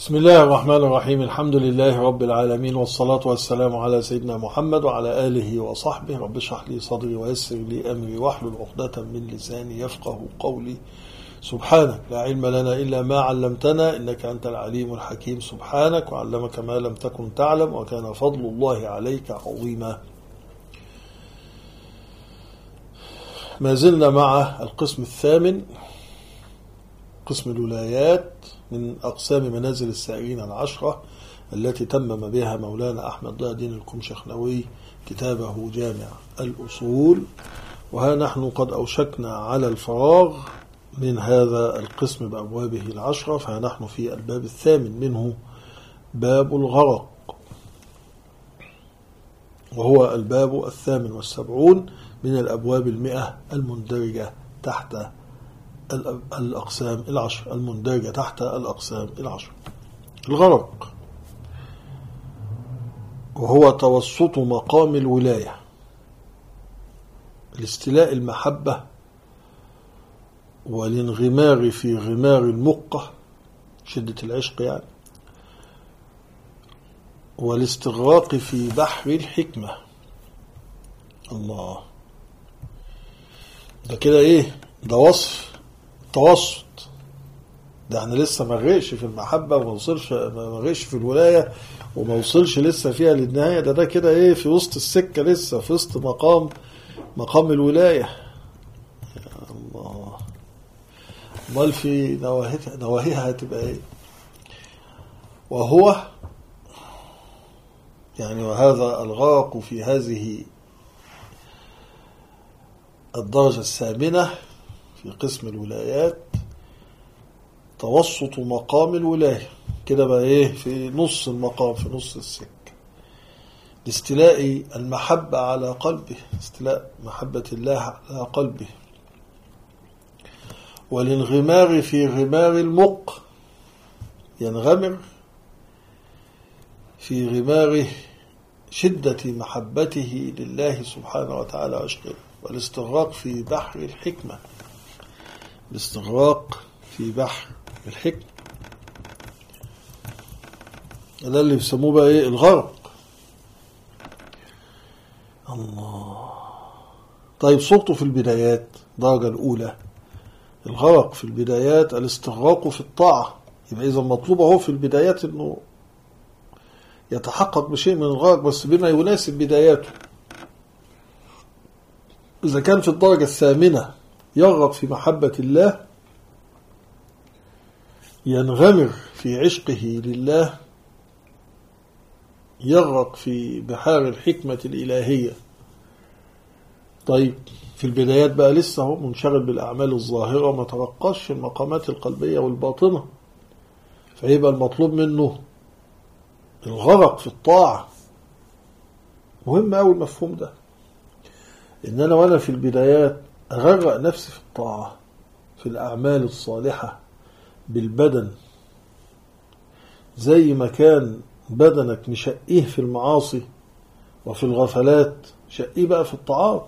بسم الله الرحمن الرحيم. الحمد لله رب العالمين، والصلاة والسلام على سيدنا محمد وعلى آله وصحبه. رب اشرح لي صدري ويسر لي أمري واحلل عقدة من لساني يفقه قولي. سبحانك لا علم لنا إلا ما علمتنا إنك أنت العليم الحكيم. سبحانك وعلمك ما لم تكن تعلم وكان فضل الله عليك عظيما. ما زلنا مع القسم الثامن، قسم الولايات، من أقسام منازل السائرين العشرة التي تمم بها مولانا أحمد ضياء الدين القمشخنوي كتابه جامع الأصول. وها نحن قد أوشكنا على الفراغ من هذا القسم بأبوابه العشرة، فها نحن في الباب الثامن منه، باب الغرق، وهو الباب 78 من الأبواب 100 المندرجة تحت الأقسام العشر، المندرجة تحت الأقسام العشر. الغرق وهو توسط مقام الولاية لاستيلاء المحبة والانغمار في غمار المقة، شدة العشق يعني، والاستغراق في بحر الحكمة. الله، ده كده ايه؟ ده وصف توسط. ده احنا لسه ما غرقش في المحبة وما وصلش، ما غرقش في الولاية وما وصلش لسه فيها للنهاية. ده كده ايه؟ في وسط السكة، لسه في وسط مقام الولاية. يا الله، امال في نواهيها هتبقى ايه؟ وهو يعني، وهذا الغرق في هذه الدرجة الثامنة في قسم الولايات توسط مقام الولاية. كده بقى ايه؟ في نص المقام، في نص السكة، لاستيلاء المحبة على قلبه، استيلاء محبة الله على قلبه، والانغمار في غمار المق، ينغمر في غمار شدة محبته لله سبحانه وتعالى وعشقه، والاستغراق في بحر الحكمة، الاستغراق في بحر الحكمة. ده اللي بيسموه بقى ايه؟ الغرق. الله. طيب صورته في البدايات، الدرجة الأولى، الغرق في البدايات الاستغراق في الطاعة. يبقى إذا مطلوب اهو في البدايات إنه يتحقق بشيء من الغرق، بس بما يناسب بداياته. إذا كان في الدرجة الثامنة يرغب في محبة الله، ينغمر في عشقه لله، يغرق في بحار الحكمة الإلهية. طيب في البدايات بقى لسه هو منشغل بالأعمال الظاهرة وما ترقصش المقامات القلبية والباطنة، فيبقى المطلوب منه الغرق في الطاعة. مهم أوي المفهوم ده، إن أنا وأنا في البدايات أغرق نفسي في الطاعة، في الأعمال الصالحة بالبدن، زي ما كان بدنك مشقيه في المعاصي وفي الغفلات، شقيه بقى في الطاعات.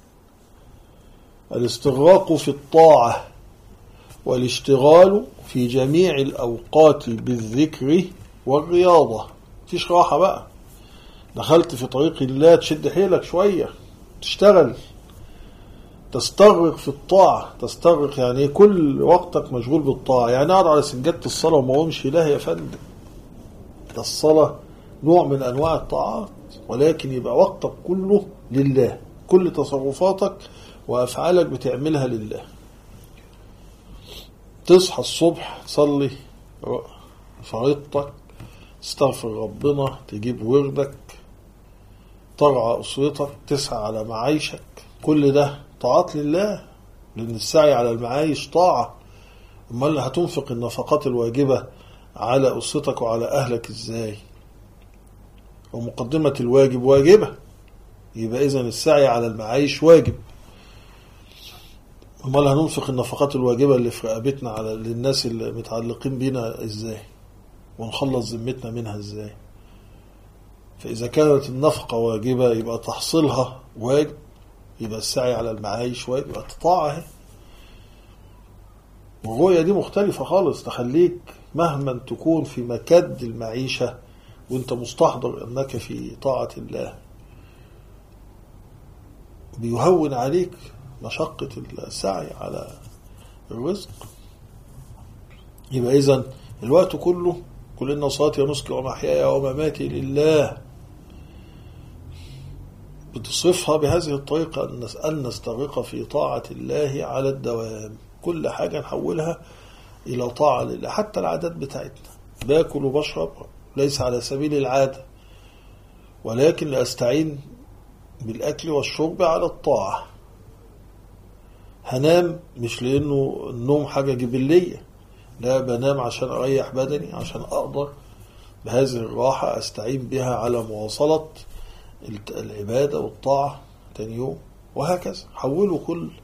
الاستغراق في الطاعة والاشتغال في جميع الأوقات بالذكر والرياضة. مفيش راحة بقى، دخلت في طريق الله تشد حيلك شوية، تشتغل، تستغرق في الطاعة. تستغرق يعني كل وقتك مشغول بالطاعة. يعني أقعد على سجادة الصلاة وما أقومش، لا يا فندم، ده الصلاة نوع من أنواع الطاعات، ولكن يبقى وقتك كله لله، كل تصرفاتك وأفعالك بتعملها لله. تصحى الصبح تصلي فريضتك، تستغفر ربنا، تجيب وردك، ترعى أسرتك، تسعى على معايشك، كل ده طاعات لله، لأن السعي على المعايش طاعة. أمال هتنفق النفقات الواجبة على أسرتك وعلى أهلك إزاي؟ ومقدمة الواجب واجبة، يبقى إذن السعي على المعايش واجب. أمال هننفق النفقات الواجبة اللي في رقبتنا على للناس اللي متعلقين بينا إزاي؟ ونخلص ذمتنا منها إزاي؟ فإذا كانت النفقة واجبة يبقى تحصيلها واجب، يبقى السعي على المعايش واجب، يبقى طاعة. والرؤية دي مختلفة خالص، تخليك مهما تكون في مكد المعيشة وانت مستحضر انك في طاعة الله، بيهون عليك مشقة السعي على الرزق. يبقى إذن الوقت كله قل إن صلاتي ونسكي ومحياي ومماتي لله، بتصرفها بهذه الطريقة أن نستغرق في طاعة الله على الدوام. كل حاجة نحولها إلى طاعة لله، حتى العادات بتاعتنا، باكل وبشرب ليس على سبيل العادة، ولكن لأستعين بالأكل والشرب على الطاعة. هنام مش لأنه النوم حاجة جبلية، لا، بنام عشان أريح بدني، عشان أقدر بهذه الراحة أستعين بها على مواصلة العبادة والطاعة تاني يوم، وهكذا. حولوا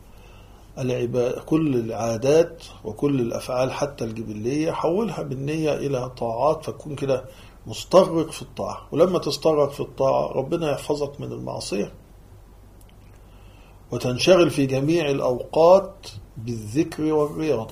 كل العادات وكل الأفعال حتى الجبلية، حولها بالنية إلى طاعات، فتكون كده مستغرق في الطاعة. ولما تستغرق في الطاعة ربنا يحفظك من المعصية، وتنشغل في جميع الأوقات بالذكر والرياضة.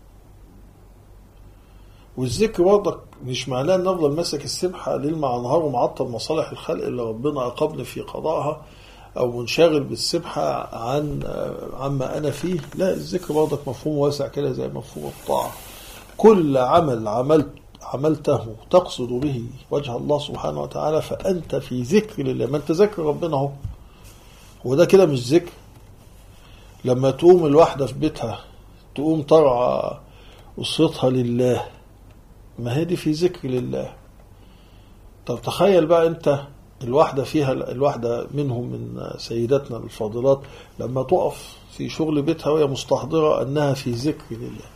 والذكر برضك مش معناه ان نفضل ماسك السبحة ليل مع نهار ومعطل مصالح الخلق اللي ربنا أقبل في قضائها، أو منشغل بالسبحة عما أنا فيه. لا، الذكر برضك مفهوم واسع كده زي مفهوم الطاعة. كل عمل عملته تقصد به وجه الله سبحانه وتعالى فأنت في ذكر لله. ما أنت ذكر ربنا هو ده كده مش ذكر؟ لما تقوم الواحدة في بيتها تقوم ترعى أسرتها لله، ما هي دي في ذكر لله. طب تخيل بقى أنت الواحدة منهم من سيداتنا الفاضلات لما تقف في شغل بيتها وهي مستحضرة أنها في ذكر لله،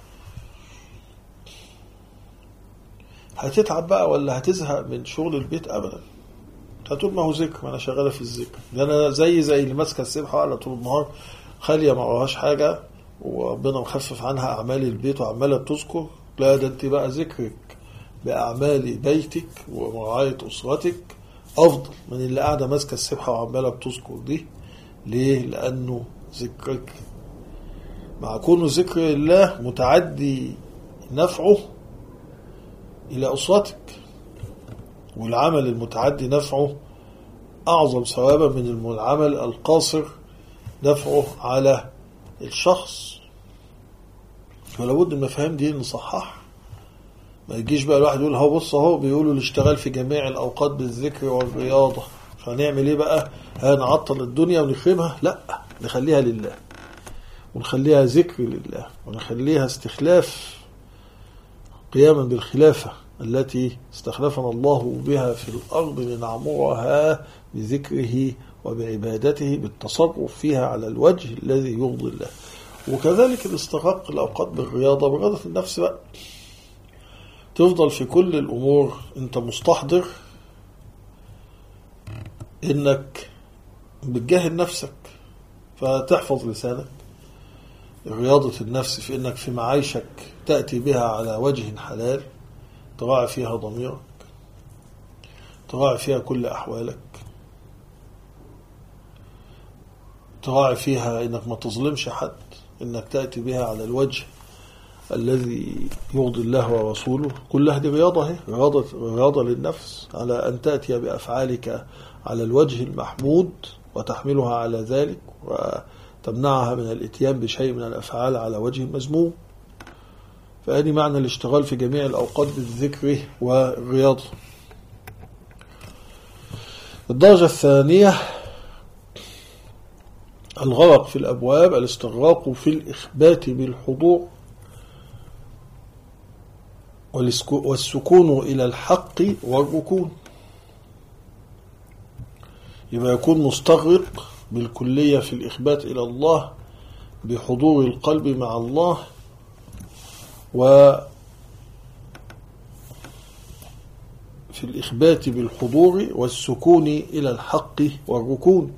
هتتعب بقى ولا هتزهق من شغل البيت؟ أبدا. هتقول ما هو ذكر، ما أنا شغالة في الذكر. ده أنا زي اللي ماسكة السبحة على طول النهار، خالية ما وراهاش حاجة وربنا مخفف عنها أعمال البيت وعمالة بتذكر. لا، ده أنت بقى ذكرك بأعمال بيتك ومراعاية أسرتك أفضل من اللي قاعدة ماسكة السبحة وعمالة بتذكر دي. ليه؟ لأنه ذكرك مع كونه ذكر الله متعدي نفعه إلى أسرتك، والعمل المتعدي نفعه أعظم ثوابا من العمل القاصر نفعه على الشخص. ولابد المفاهيم دي نصحح. ما يجيش بقى الواحد يقول هو بص اهو بيقولوا الاشتغال في جميع الأوقات بالذكر والرياضة، فنعمل ايه بقى؟ هنعطل الدنيا ونخربها؟ لا، نخليها لله، ونخليها ذكر لله، ونخليها استخلاف، قياما بالخلافة التي استخلفنا الله بها في الأرض لنعمرها بذكره وبعبادته، بالتصرف فيها على الوجه الذي يرضي الله. وكذلك الاستغراق الأوقات بالرياضة، برياضة النفس بقى، تفضل في كل الأمور أنت مستحضر إنك بتجاهد نفسك، فتحفظ لسانك. رياضة النفس في إنك في معايشك تأتي بها على وجه حلال، تراعي فيها ضميرك، تراعي فيها كل أحوالك، تراعي فيها إنك ما تظلمش حد، إنك تأتي بها على الوجه الذي يرضي الله ورسوله. كلها دي رياضة، رياضة للنفس، على أن تأتي بأفعالك على الوجه المحمود وتحملها على ذلك، وتمنعها من الاتيان بشيء من الأفعال على وجه المذموم. فهذه معنى الاشتغال في جميع الأوقات بالذكر والرياضة. الدرجة الثانية الغرق في الأبواب، الاستغراق في الإخبات بالحضور والسكون إلى الحق والركون. يبقى يكون مستغرق بالكلية في الإخبات إلى الله بحضور القلب مع الله، وفي الإخبات بالحضور والسكون إلى الحق والركون.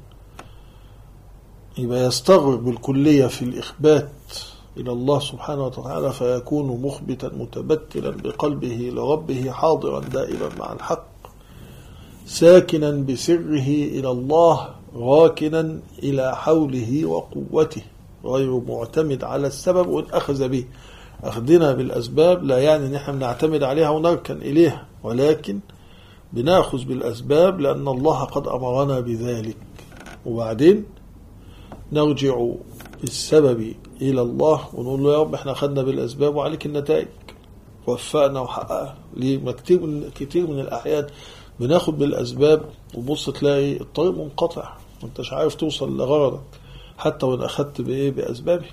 يبقى يستغرق بالكلية في الإخبات إلى الله سبحانه وتعالى، فيكون مخبتا متبتلا بقلبه لربه، حاضرا دائما مع الحق، ساكنا بسره إلى الله، راكنا إلى حوله وقوته، غير معتمد على السبب وإن أخذ به. أخذنا بالأسباب لا يعني أن احنا بنعتمد عليها ونركن إليها، ولكن بنأخذ بالأسباب لأن الله قد أمرنا بذلك، وبعدين نرجع بالسبب إلى الله ونقول له يا رب احنا أخذنا بالأسباب وعليك النتائج، وفقنا وحققنا. ليه؟ كتير من الأحيان بناخد بالأسباب وبص تلاقي الطريق منقطع وانتش عارف توصل لغرضك حتى وإن أخذت بأسبابه.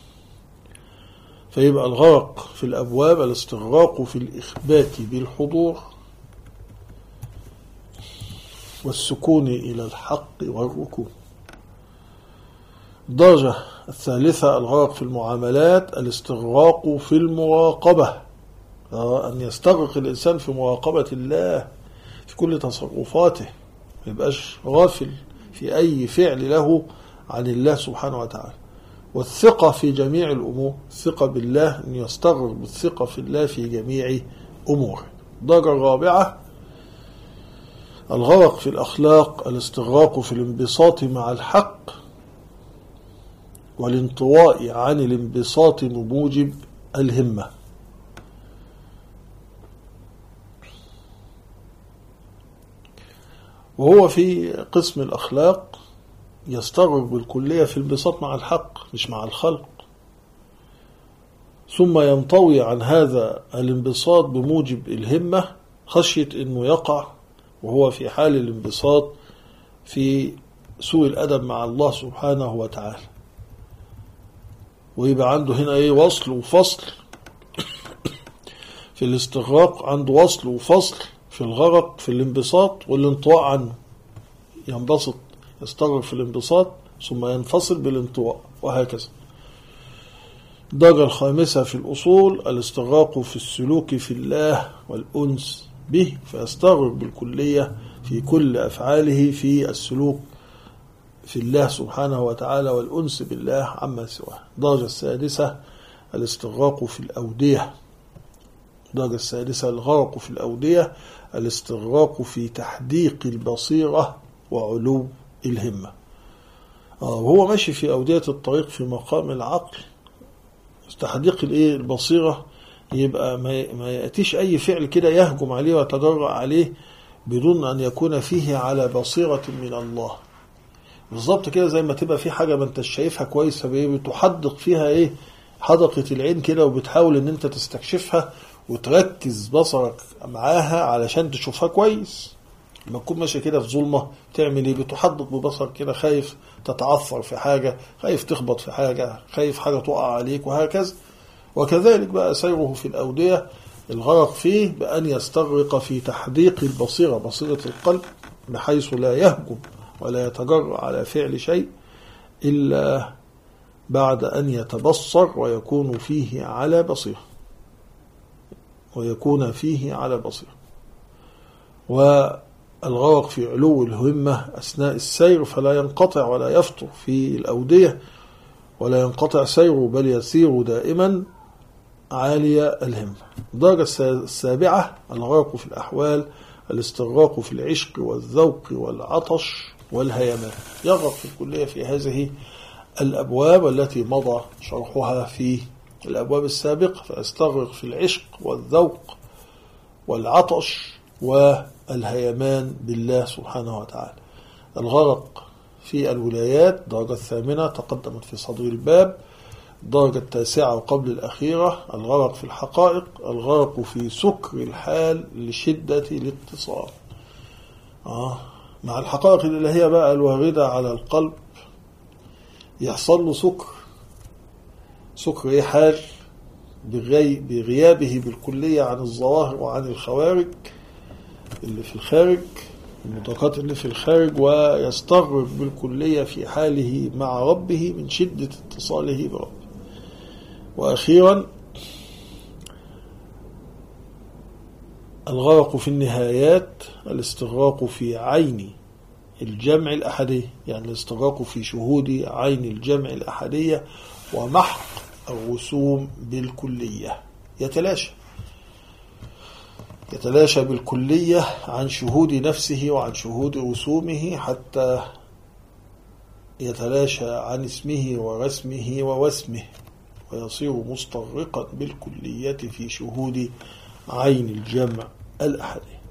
فيبقى الغرق في الأبواب الاستغراق في الإخبات بالحضور والسكون إلى الحق والركوع. الدرجة الثالثة الغرق في المعاملات الاستغراق في المراقبة، أن يستغرق الإنسان في مراقبة الله في كل تصرفاته، ما يبقاش غافل في أي فعل له عن الله سبحانه وتعالى. والثقة في جميع الأمور، الثقة بالله، أن يستغرق بالثقة في الله في جميع أموره. الدرجة الرابعة الغرق في الأخلاق الاستغراق في الانبساط مع الحق والانطواء عن الانبساط بموجب الهمة. وهو في قسم الأخلاق يستغرق بالكلية في الانبساط مع الحق مش مع الخلق، ثم ينطوي عن هذا الانبساط بموجب الهمة خشية أنه يقع وهو في حال الانبساط في سوء الأدب مع الله سبحانه وتعالى، ويبقى عنده هنا وصل وفصل في الاستغراق، عنده وصل وفصل في الغرق في الانبساط والانطواء عنه، ينبسط يستغرق في الانبساط ثم ينفصل بالانطواء وهكذا. الدرجة الخامسة في الأصول الاستغراق في السلوك في الله والأنس به، فيستغرق بالكلية في كل أفعاله في السلوك في الله سبحانه وتعالى والأنس بالله عما سواه. الدرجة السادسة الاستغراق في الأودية، الدرجة السادسة الغرق في الأودية الاستغراق في تحديق البصيرة وعلو الهمة. وهو ماشي في أودية الطريق في مقام العقل تحديق البصيرة، يبقى ما يأتيش أي فعل كده يهجم عليه ويتجرأ عليه بدون أن يكون فيه على بصيرة من الله. بالظبط كده زي ما تبقى في حاجة ما انت شايفها كويس بتحدق فيها حدقة العين كده، وبتحاول ان انت تستكشفها وتركز بصرك معاها علشان تشوفها كويس. لما تكون ماشي كده في ظلمة تعمل بتحدق ببصرك كده، خايف تتعثر في حاجة، خايف تخبط في حاجة، خايف حاجة تقع عليك وهكذا. وكذلك بقى سيره في الأودية الغرق فيه بأن يستغرق في تحديق البصيرة، بصيرة القلب، بحيث لا يهجم ولا يتجرأ على فعل شيء إلا بعد أن يتبصر ويكون فيه على بصيرة، والغرق في علو الهمة أثناء السير، فلا ينقطع ولا يفتر في الأودية ولا ينقطع سيره، بل يسير دائما عالية الهمة. الدرجة السابعة الغرق في الأحوال الاستغراق في العشق والذوق والعطش والهيمان، يغرق في الكلية في هذه الأبواب التي مضى شرحها في الأبواب السابقة، فيستغرق في العشق والذوق والعطش والهيمان بالله سبحانه وتعالى. الغرق في الولايات درجة الثامنة تقدمت في صدر الباب. الدرجة التاسعة وقبل الأخيرة الغرق في الحقائق، الغرق في سكر الحال لشدة الاتصال مع الحقائق اللي هي بقى الواردة على القلب، يحصل له سكر حال بغيابه بالكلية عن الظواهر وعن الخوارج اللي في الخارج، المدركات اللي في الخارج، ويستغرق بالكلية في حاله مع ربه من شدة اتصاله بربه. وأخيرا الغرق في النهايات الاستغراق في عين الجمع الأحدية، يعني الاستغراق في شهود عين الجمع الأحدية ومحق الرسوم بالكلية، يتلاشى بالكلية عن شهود نفسه وعن شهود رسومه، حتى يتلاشى عن اسمه ورسمه ووسمه ويصير مستغرقا بالكلية في شهود عين الجمع الأحدي.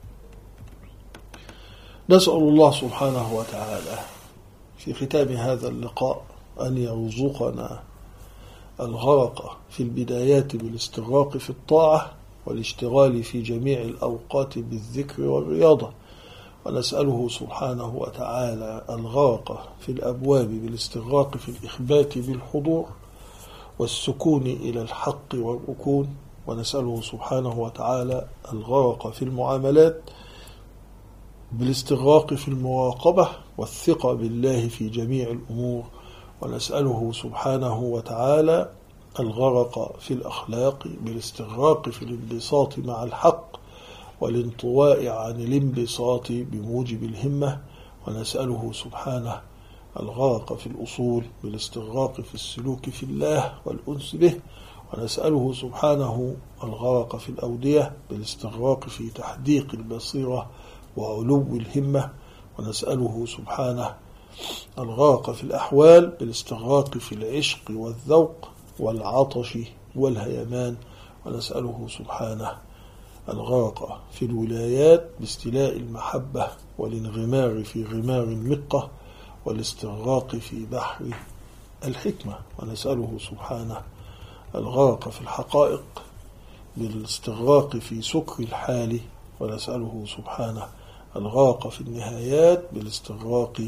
نسأل الله سبحانه وتعالى في ختام هذا اللقاء أن يرزقنا الغرق في البدايات بالاستغراق في الطاعة والاشتغال في جميع الأوقات بالذكر والرياضة، ونسأله سبحانه وتعالى الغرق في الأبواب بالاستغراق في الإخبات بالحضور والسكون إلى الحق والركون، ونسأله سبحانه وتعالى الغرق في المعاملات بالاستغراق في المراقبة والثقة بالله في جميع الأمور، ونسأله سبحانه وتعالى الغرق في الأخلاق بالاستغراق في الانبساط مع الحق والانطواء عن الانبساط بموجب الهمة، ونسأله سبحانه الغرق في الأصول بالاستغراق في السلوك في الله والأنس به، ونسأله سبحانه الغرق في الأودية بالاستغراق في تحديق البصيرة وعلو الهمة، ونسأله سبحانه الغرق في الأحوال بالاستغراق في العشق والذوق والعطش والهيمان، ونسأله سبحانه الغرق في الولايات باستيلاء المحبة والانغمار في غمار المقة والاستغراق في بحر الحكمة، ونسأله سبحانه الغرق في الحقائق بالاستغراق في سكر الحال، ونسأله سبحانه الغرق في النهايات بالاستغراق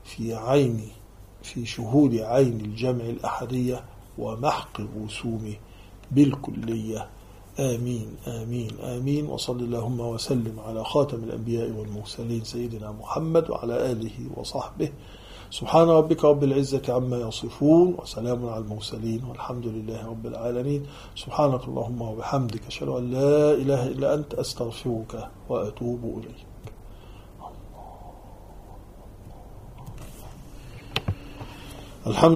في شهود عين الجمع الأحدية ومحق الرسوم بالكلية. آمين آمين آمين. وصل اللهم وسلم على خاتم الأنبياء والمرسلين سيدنا محمد وعلى آله وصحبه. سبحان ربك رب العزة عما يصفون وسلام على المرسلين والحمد لله رب العالمين. سبحانك اللهم وبحمدك أشهد أن لا إله إلا أنت أستغفرك وأتوب إليك. الحمد